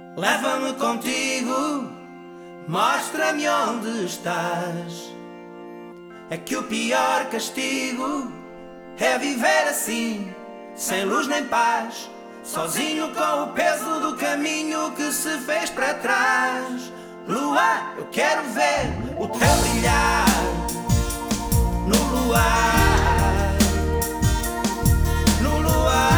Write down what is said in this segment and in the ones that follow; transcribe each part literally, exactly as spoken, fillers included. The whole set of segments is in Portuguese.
Leva-me contigo, mostra-me onde estás. É que o pior castigo é viver assim, sem luz nem paz, sozinho com o peso do caminho que se fez para trás. Lua, eu quero ver o teu brilhar no luar, no luar.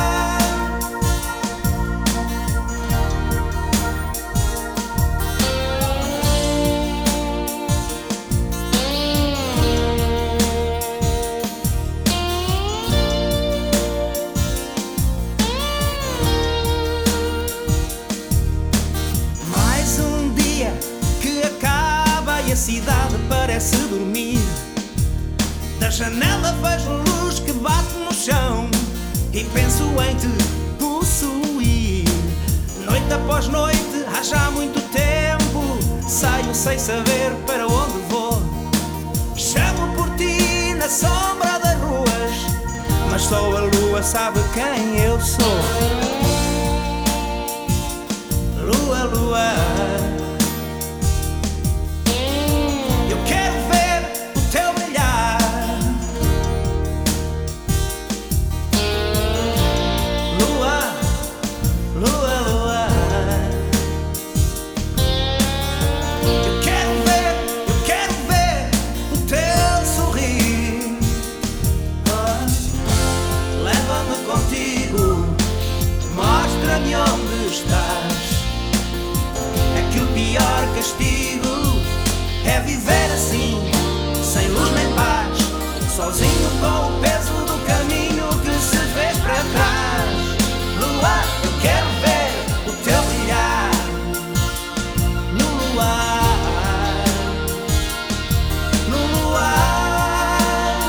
Mais um dia que acaba e a cidade parece dormir. Da janela vejo luz que bate no chão e penso em te possuir. Noite após noite, há já muito tempo, saio sem saber para onde vou. Chamo por ti na sombra das ruas, mas só a lua sabe quem eu sou. Lua, lua, eu quero ver o teu brilhar. Lua, lua, lua, eu quero ver, eu quero ver o teu sorrir. Oh, leva-me contigo, mostra-me onde estás. É que o pior castigo é viver assim, sem luz nem paz, sozinho com o peso do caminho que se fez para trás. Lua, eu quero ver o teu brilhar no luar, no luar.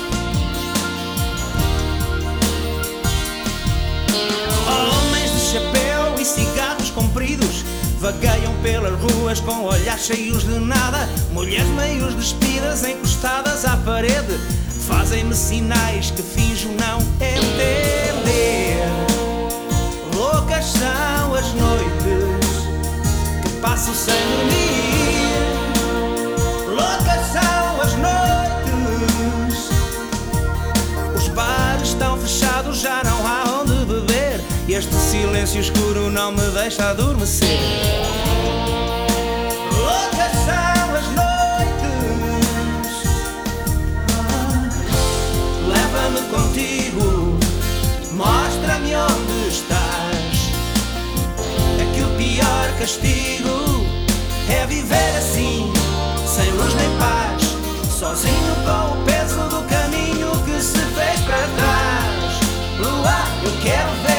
Homens de chapéu e cigarros compridos vagueiam pelas ruas com olhares cheios de nada. Mulheres meio despidas, encostadas à parede, fazem-me sinais que finjo não entender. Loucas são as noites que passo sem dormir. Loucas são as noites, os bares estão fechados, já não há onde beber, e este silêncio escuro não me deixa adormecer. Loucas são as noites, ah, leva-me contigo, mostra-me onde estás. É que o pior castigo é viver assim, sem luz nem paz, sozinho com o peso do caminho que se fez para trás. Lua, eu quero ver